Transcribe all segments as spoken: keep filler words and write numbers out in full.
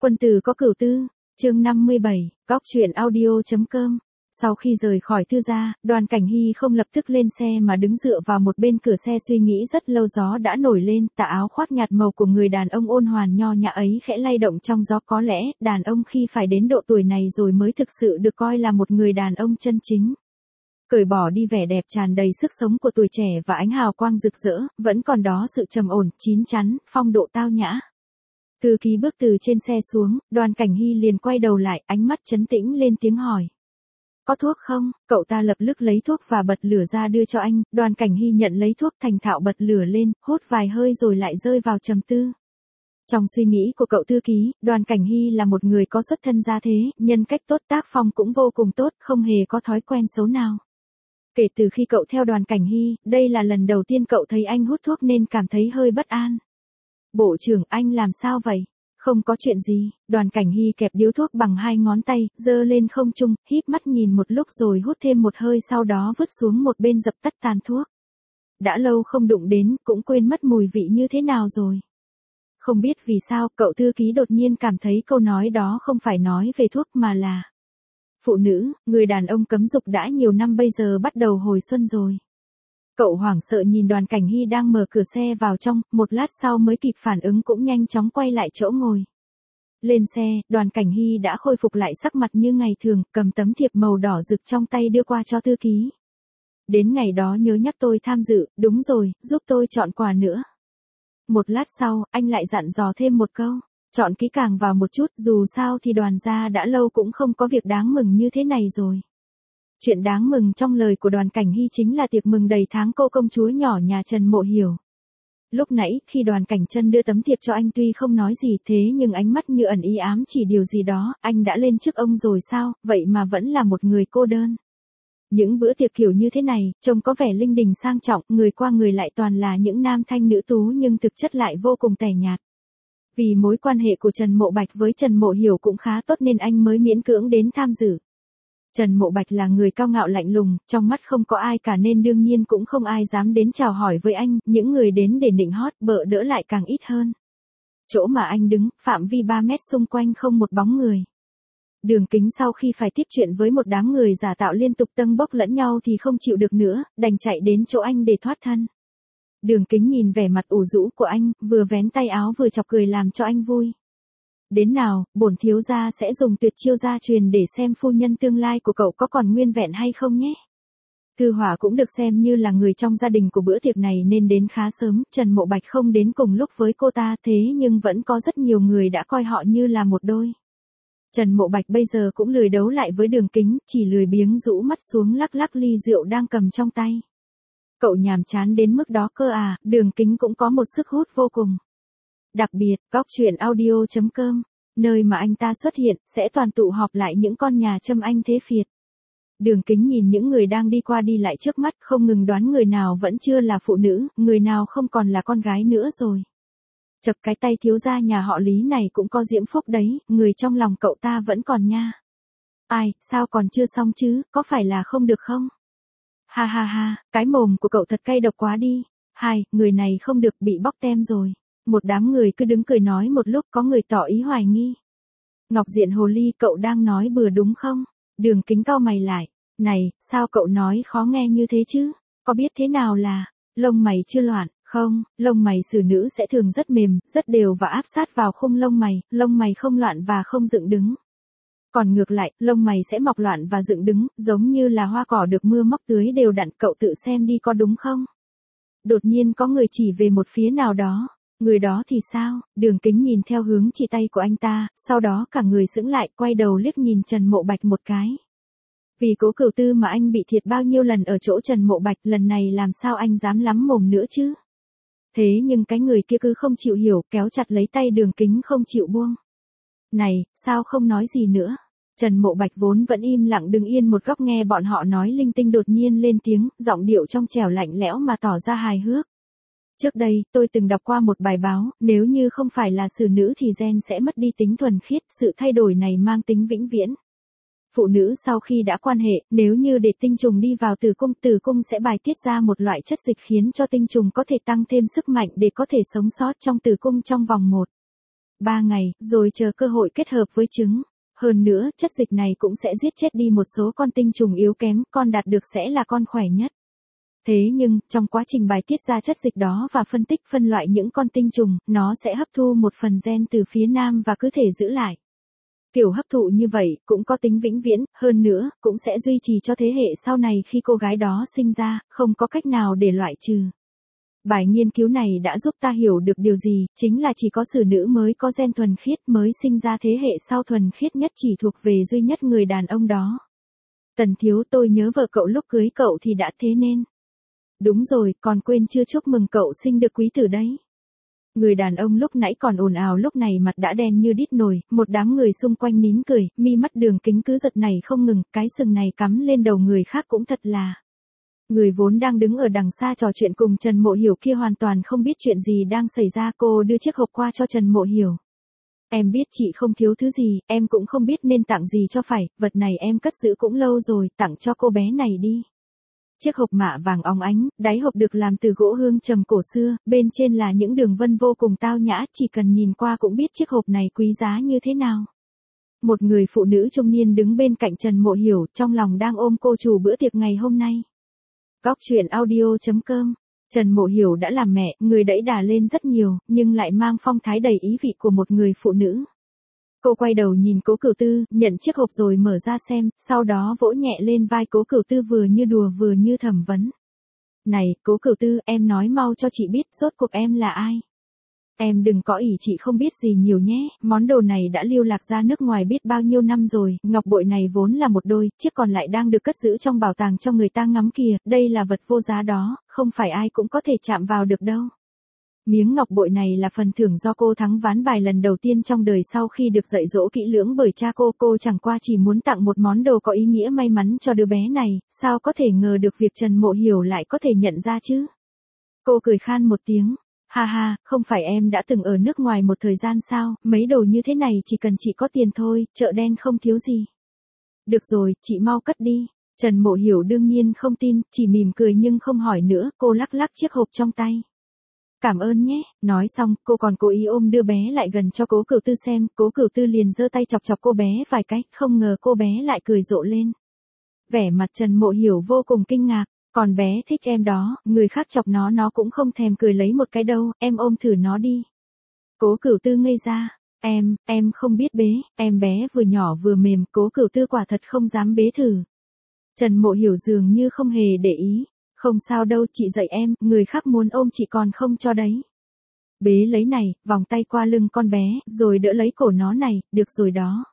Quân tử có cửu tư, chương năm mươi bảy, góc truyện audio.com. Sau khi rời khỏi Thư gia, Đoàn Cảnh Hy không lập tức lên xe mà đứng dựa vào một bên cửa xe suy nghĩ rất lâu. Gió đã nổi lên, tà áo khoác nhạt màu của người đàn ông ôn hoàn nho nhã ấy khẽ lay động trong gió. Có lẽ, đàn ông khi phải đến độ tuổi này rồi mới thực sự được coi là một người đàn ông chân chính. Cởi bỏ đi vẻ đẹp tràn đầy sức sống của tuổi trẻ và ánh hào quang rực rỡ, vẫn còn đó sự trầm ổn, chín chắn, phong độ tao nhã. Thư ký bước từ trên xe xuống, Đoàn Cảnh Hy liền quay đầu lại, ánh mắt trấn tĩnh lên tiếng hỏi. Có thuốc không? Cậu ta lập tức lấy thuốc và bật lửa ra đưa cho anh. Đoàn Cảnh Hy nhận lấy thuốc thành thạo bật lửa lên, hút vài hơi rồi lại rơi vào trầm tư. Trong suy nghĩ của cậu thư ký, Đoàn Cảnh Hy là một người có xuất thân gia thế, nhân cách tốt, tác phong cũng vô cùng tốt, không hề có thói quen xấu nào. Kể từ khi cậu theo Đoàn Cảnh Hy, đây là lần đầu tiên cậu thấy anh hút thuốc nên cảm thấy hơi bất an. Bộ trưởng, anh làm sao vậy? Không có chuyện gì. Đoàn Cảnh Hy kẹp điếu thuốc bằng hai ngón tay, giơ lên không trung, híp mắt nhìn một lúc rồi hút thêm một hơi, sau đó vứt xuống một bên dập tắt tàn thuốc. Đã lâu không đụng đến, cũng quên mất mùi vị như thế nào rồi. Không biết vì sao, cậu thư ký đột nhiên cảm thấy câu nói đó không phải nói về thuốc mà là phụ nữ, người đàn ông cấm dục đã nhiều năm bây giờ bắt đầu hồi xuân rồi. Cậu hoảng sợ nhìn Đoàn Cảnh Hy đang mở cửa xe vào trong, một lát sau mới kịp phản ứng cũng nhanh chóng quay lại chỗ ngồi. Lên xe, Đoàn Cảnh Hy đã khôi phục lại sắc mặt như ngày thường, cầm tấm thiệp màu đỏ rực trong tay đưa qua cho thư ký. Đến ngày đó nhớ nhắc tôi tham dự, đúng rồi, giúp tôi chọn quà nữa. Một lát sau, anh lại dặn dò thêm một câu, chọn kỹ càng vào một chút, dù sao thì Đoàn gia đã lâu cũng không có việc đáng mừng như thế này rồi. Chuyện đáng mừng trong lời của Đoàn Cảnh Hy chính là tiệc mừng đầy tháng cô công chúa nhỏ nhà Trần Mộ Hiểu. Lúc nãy, khi Đoàn Cảnh Trân đưa tấm thiệp cho anh tuy không nói gì thế nhưng ánh mắt như ẩn ý ám chỉ điều gì đó, anh đã lên chức ông rồi sao, vậy mà vẫn là một người cô đơn. Những bữa tiệc kiểu như thế này, trông có vẻ linh đình sang trọng, người qua người lại toàn là những nam thanh nữ tú nhưng thực chất lại vô cùng tẻ nhạt. Vì mối quan hệ của Trần Mộ Bạch với Trần Mộ Hiểu cũng khá tốt nên anh mới miễn cưỡng đến tham dự. Trần Mộ Bạch là người cao ngạo lạnh lùng, trong mắt không có ai cả nên đương nhiên cũng không ai dám đến chào hỏi với anh, những người đến để nịnh hót bợ đỡ lại càng ít hơn. Chỗ mà anh đứng, phạm vi ba mét xung quanh không một bóng người. Đường Kính sau khi phải tiếp chuyện với một đám người giả tạo liên tục tâng bốc lẫn nhau thì không chịu được nữa, đành chạy đến chỗ anh để thoát thân. Đường Kính nhìn vẻ mặt ủ rũ của anh, vừa vén tay áo vừa chọc cười làm cho anh vui. Đến nào, bổn thiếu gia sẽ dùng tuyệt chiêu gia truyền để xem phu nhân tương lai của cậu có còn nguyên vẹn hay không nhé. Thư Hỏa cũng được xem như là người trong gia đình của bữa tiệc này nên đến khá sớm, Trần Mộ Bạch không đến cùng lúc với cô ta thế nhưng vẫn có rất nhiều người đã coi họ như là một đôi. Trần Mộ Bạch bây giờ cũng lười đấu lại với Đường Kính, chỉ lười biếng rũ mắt xuống lắc lắc ly rượu đang cầm trong tay. Cậu nhàm chán đến mức đó cơ à, Đường Kính cũng có một sức hút vô cùng. Đặc biệt, góc truyện audio.com, nơi mà anh ta xuất hiện, sẽ toàn tụ họp lại những con nhà châm anh thế phiệt. Đường Kính nhìn những người đang đi qua đi lại trước mắt, không ngừng đoán người nào vẫn chưa là phụ nữ, người nào không còn là con gái nữa rồi. Chập cái tay thiếu gia nhà họ Lý này cũng có diễm phúc đấy, người trong lòng cậu ta vẫn còn nha. Ai, sao còn chưa xong chứ, có phải là không được không? Ha ha ha, cái mồm của cậu thật cay độc quá đi. Hai, người này không được, bị bóc tem rồi. Một đám người cứ đứng cười nói một lúc, có người tỏ ý hoài nghi. Ngọc Diện Hồ Ly, cậu đang nói bừa đúng không? Đường Kính cau mày lại. Này, sao cậu nói khó nghe như thế chứ? Có biết thế nào là lông mày chưa loạn? Không, lông mày xử nữ sẽ thường rất mềm, rất đều và áp sát vào khung lông mày, lông mày không loạn và không dựng đứng. Còn ngược lại, lông mày sẽ mọc loạn và dựng đứng, giống như là hoa cỏ được mưa móc tưới đều đặn, cậu tự xem đi có đúng không? Đột nhiên có người chỉ về một phía nào đó. Người đó thì sao? Đường Kính nhìn theo hướng chỉ tay của anh ta, sau đó cả người sững lại, quay đầu liếc nhìn Trần Mộ Bạch một cái. Vì Cố Cửu Tư mà anh bị thiệt bao nhiêu lần ở chỗ Trần Mộ Bạch, lần này làm sao anh dám lắm mồm nữa chứ? Thế nhưng cái người kia cứ không chịu hiểu, kéo chặt lấy tay Đường Kính không chịu buông. Này, sao không nói gì nữa? Trần Mộ Bạch vốn vẫn im lặng đứng yên một góc nghe bọn họ nói linh tinh đột nhiên lên tiếng, giọng điệu trong trẻo lạnh lẽo mà tỏ ra hài hước. Trước đây, tôi từng đọc qua một bài báo, nếu như không phải là xử nữ thì gen sẽ mất đi tính thuần khiết, sự thay đổi này mang tính vĩnh viễn. Phụ nữ sau khi đã quan hệ, nếu như để tinh trùng đi vào tử cung, tử cung sẽ bài tiết ra một loại chất dịch khiến cho tinh trùng có thể tăng thêm sức mạnh để có thể sống sót trong tử cung trong vòng một ba ngày, rồi chờ cơ hội kết hợp với trứng. Hơn nữa, chất dịch này cũng sẽ giết chết đi một số con tinh trùng yếu kém, con đạt được sẽ là con khỏe nhất. Thế nhưng, trong quá trình bài tiết ra chất dịch đó và phân tích phân loại những con tinh trùng, nó sẽ hấp thu một phần gen từ phía nam và cứ thể giữ lại. Kiểu hấp thụ như vậy, cũng có tính vĩnh viễn, hơn nữa, cũng sẽ duy trì cho thế hệ sau này khi cô gái đó sinh ra, không có cách nào để loại trừ. Bài nghiên cứu này đã giúp ta hiểu được điều gì, chính là chỉ có xử nữ mới có gen thuần khiết mới sinh ra thế hệ sau thuần khiết nhất chỉ thuộc về duy nhất người đàn ông đó. Tần thiếu, tôi nhớ vợ cậu lúc cưới cậu thì đã thế nên. Đúng rồi, còn quên chưa chúc mừng cậu sinh được quý tử đấy. Người đàn ông lúc nãy còn ồn ào lúc này mặt đã đen như đít nồi, một đám người xung quanh nín cười, mi mắt Đường Kính cứ giật này không ngừng, cái sừng này cắm lên đầu người khác cũng thật là. Người vốn đang đứng ở đằng xa trò chuyện cùng Trần Mộ Hiểu kia hoàn toàn không biết chuyện gì đang xảy ra, cô đưa chiếc hộp qua cho Trần Mộ Hiểu. Em biết chị không thiếu thứ gì, em cũng không biết nên tặng gì cho phải, vật này em cất giữ cũng lâu rồi, tặng cho cô bé này đi. Chiếc hộp mạ vàng óng ánh, đáy hộp được làm từ gỗ hương trầm cổ xưa, bên trên là những đường vân vô cùng tao nhã, chỉ cần nhìn qua cũng biết chiếc hộp này quý giá như thế nào. Một người phụ nữ trung niên đứng bên cạnh Trần Mộ Hiểu, trong lòng đang ôm cô chủ bữa tiệc ngày hôm nay. Góc truyện audio chấm com. Trần Mộ Hiểu đã làm mẹ, người đẩy đà lên rất nhiều, nhưng lại mang phong thái đầy ý vị của một người phụ nữ. Cô quay đầu nhìn Cố Cửu Tư, nhận chiếc hộp rồi mở ra xem, sau đó vỗ nhẹ lên vai Cố Cửu Tư vừa như đùa vừa như thẩm vấn. Này, Cố Cửu Tư, em nói mau cho chị biết, rốt cuộc em là ai? Em đừng có ỷ chị không biết gì nhiều nhé, món đồ này đã lưu lạc ra nước ngoài biết bao nhiêu năm rồi, ngọc bội này vốn là một đôi, chiếc còn lại đang được cất giữ trong bảo tàng cho người ta ngắm kìa, đây là vật vô giá đó, không phải ai cũng có thể chạm vào được đâu. Miếng ngọc bội này là phần thưởng do cô thắng ván bài lần đầu tiên trong đời sau khi được dạy dỗ kỹ lưỡng bởi cha cô. Cô chẳng qua chỉ muốn tặng một món đồ có ý nghĩa may mắn cho đứa bé này, sao có thể ngờ được việc Trần Mộ Hiểu lại có thể nhận ra chứ. Cô cười khan một tiếng, ha ha, không phải em đã từng ở nước ngoài một thời gian sao, mấy đồ như thế này chỉ cần chị có tiền thôi, chợ đen không thiếu gì. Được rồi, chị mau cất đi. Trần Mộ Hiểu đương nhiên không tin, chỉ mỉm cười nhưng không hỏi nữa, cô lắc lắc chiếc hộp trong tay. Cảm ơn nhé, nói xong, cô còn cố ý ôm đưa bé lại gần cho Cố Cửu Tư xem, Cố Cửu Tư liền giơ tay chọc chọc cô bé vài cái, không ngờ cô bé lại cười rộ lên. Vẻ mặt Trần Mộ Hiểu vô cùng kinh ngạc, còn bé thích em đó, người khác chọc nó nó cũng không thèm cười lấy một cái đâu, em ôm thử nó đi. Cố Cửu Tư ngây ra, em, em không biết bế, em bé vừa nhỏ vừa mềm, Cố Cửu Tư quả thật không dám bế thử. Trần Mộ Hiểu dường như không hề để ý. Không sao đâu, chị dạy em, người khác muốn ôm chị còn không cho đấy. Bế lấy này, vòng tay qua lưng con bé, rồi đỡ lấy cổ nó này, được rồi đó.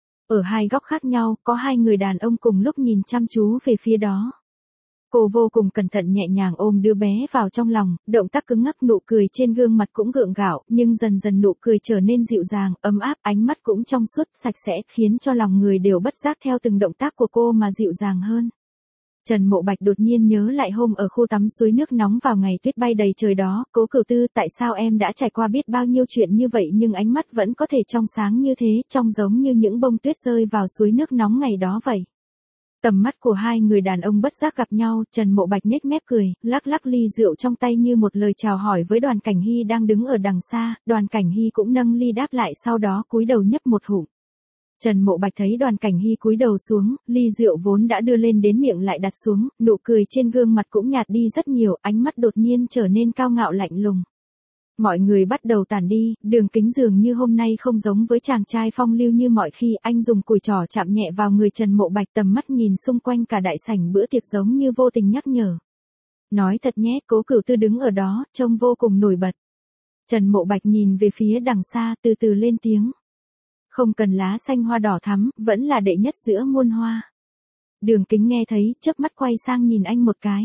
Ở hai góc khác nhau, có hai người đàn ông cùng lúc nhìn chăm chú về phía đó. Cô vô cùng cẩn thận nhẹ nhàng ôm đứa bé vào trong lòng, động tác cứng ngắc, nụ cười trên gương mặt cũng gượng gạo, nhưng dần dần nụ cười trở nên dịu dàng, ấm áp, ánh mắt cũng trong suốt, sạch sẽ, khiến cho lòng người đều bất giác theo từng động tác của cô mà dịu dàng hơn. Trần Mộ Bạch đột nhiên nhớ lại hôm ở khu tắm suối nước nóng vào ngày tuyết bay đầy trời đó, Cố Cửu Tư, tại sao em đã trải qua biết bao nhiêu chuyện như vậy nhưng ánh mắt vẫn có thể trong sáng như thế, trông giống như những bông tuyết rơi vào suối nước nóng ngày đó vậy. Tầm mắt của hai người đàn ông bất giác gặp nhau, Trần Mộ Bạch nhếch mép cười, lắc lắc ly rượu trong tay như một lời chào hỏi với Đoàn Cảnh Hy đang đứng ở đằng xa, Đoàn Cảnh Hy cũng nâng ly đáp lại sau đó cúi đầu nhấp một hụm. Trần Mộ Bạch thấy Đoàn Cảnh Hy cúi đầu xuống, ly rượu vốn đã đưa lên đến miệng lại đặt xuống, nụ cười trên gương mặt cũng nhạt đi rất nhiều, ánh mắt đột nhiên trở nên cao ngạo lạnh lùng. Mọi người bắt đầu tản đi, Đường Kính dường như hôm nay không giống với chàng trai phong lưu như mọi khi, anh dùng cùi trỏ chạm nhẹ vào người Trần Mộ Bạch, tầm mắt nhìn xung quanh cả đại sảnh bữa tiệc giống như vô tình nhắc nhở. Nói thật nhé, Cố Cửu Tư đứng ở đó, trông vô cùng nổi bật. Trần Mộ Bạch nhìn về phía đằng xa, từ từ lên tiếng. Không cần lá xanh hoa đỏ thắm, vẫn là đệ nhất giữa muôn hoa. Đường Kính nghe thấy, chớp mắt quay sang nhìn anh một cái.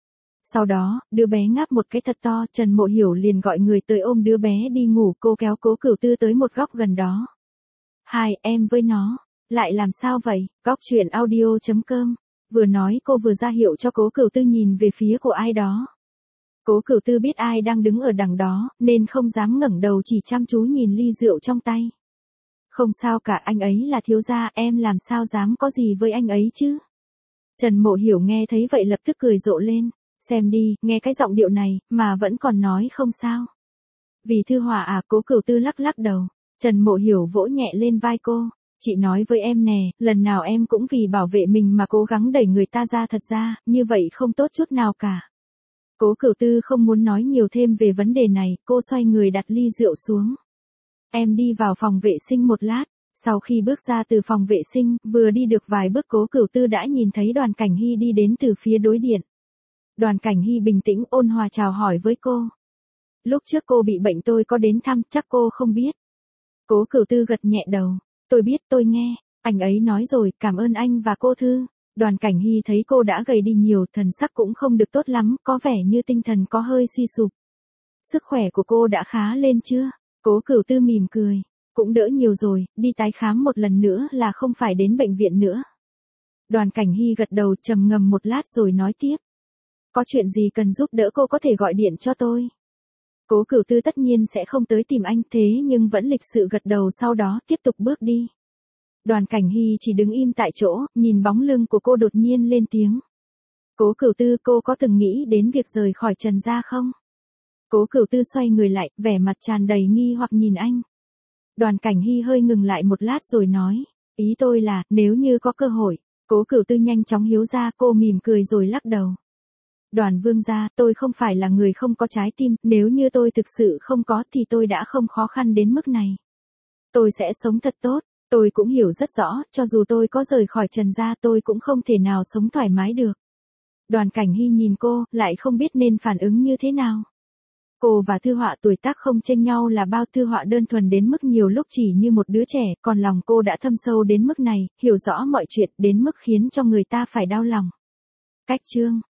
Sau đó, đứa bé ngáp một cái thật to, Trần Mộ Hiểu liền gọi người tới ôm đứa bé đi ngủ, cô kéo Cố Cửu Tư tới một góc gần đó. Hai, em với nó, lại làm sao vậy? Góc truyện audio chấm com. Vừa nói cô vừa ra hiệu cho Cố Cửu Tư nhìn về phía của ai đó. Cố Cửu Tư biết ai đang đứng ở đằng đó, nên không dám ngẩng đầu, chỉ chăm chú nhìn ly rượu trong tay. Không sao cả, anh ấy là thiếu gia, em làm sao dám có gì với anh ấy chứ? Trần Mộ Hiểu nghe thấy vậy lập tức cười rộ lên, xem đi, nghe cái giọng điệu này, mà vẫn còn nói không sao. Vì Thư Hòa à? Cố Cửu Tư lắc lắc đầu. Trần Mộ Hiểu vỗ nhẹ lên vai cô. Chị nói với em nè, lần nào em cũng vì bảo vệ mình mà cố gắng đẩy người ta ra, thật ra, như vậy không tốt chút nào cả. Cố Cửu Tư không muốn nói nhiều thêm về vấn đề này, cô xoay người đặt ly rượu xuống. Em đi vào phòng vệ sinh một lát. Sau khi bước ra từ phòng vệ sinh, vừa đi được vài bước Cố Cửu Tư đã nhìn thấy Đoàn Cảnh Hy đi đến từ phía đối diện. Đoàn Cảnh Hy bình tĩnh ôn hòa chào hỏi với cô. Lúc trước cô bị bệnh tôi có đến thăm, chắc cô không biết. Cố Cửu Tư gật nhẹ đầu. Tôi biết, tôi nghe, anh ấy nói rồi, cảm ơn anh và cô Thư. Đoàn Cảnh Hy thấy cô đã gầy đi nhiều, thần sắc cũng không được tốt lắm, có vẻ như tinh thần có hơi suy sụp. Sức khỏe của cô đã khá lên chưa? Cố Cửu Tư mỉm cười. Cũng đỡ nhiều rồi, đi tái khám một lần nữa là không phải đến bệnh viện nữa. Đoàn Cảnh Hy gật đầu trầm ngâm một lát rồi nói tiếp. Có chuyện gì cần giúp đỡ cô có thể gọi điện cho tôi. Cố Cửu Tư tất nhiên sẽ không tới tìm anh thế nhưng vẫn lịch sự gật đầu, sau đó tiếp tục bước đi. Đoàn Cảnh Hy chỉ đứng im tại chỗ, nhìn bóng lưng của cô đột nhiên lên tiếng. Cố Cửu Tư, cô có từng nghĩ đến việc rời khỏi Trần gia không? Cố Cửu Tư xoay người lại, vẻ mặt tràn đầy nghi hoặc nhìn anh. Đoàn Cảnh Hy hơi ngừng lại một lát rồi nói. Ý tôi là, nếu như có cơ hội. Cố Cửu Tư nhanh chóng hiếu ra, cô mỉm cười rồi lắc đầu. Đoàn Vương gia, tôi không phải là người không có trái tim, nếu như tôi thực sự không có thì tôi đã không khó khăn đến mức này. Tôi sẽ sống thật tốt, tôi cũng hiểu rất rõ, cho dù tôi có rời khỏi Trần gia tôi cũng không thể nào sống thoải mái được. Đoàn Cảnh Hy nhìn cô, lại không biết nên phản ứng như thế nào. Cô và Thư Họa tuổi tác không chênh nhau là bao, Thư Họa đơn thuần đến mức nhiều lúc chỉ như một đứa trẻ, còn lòng cô đã thâm sâu đến mức này, hiểu rõ mọi chuyện đến mức khiến cho người ta phải đau lòng. Cách chương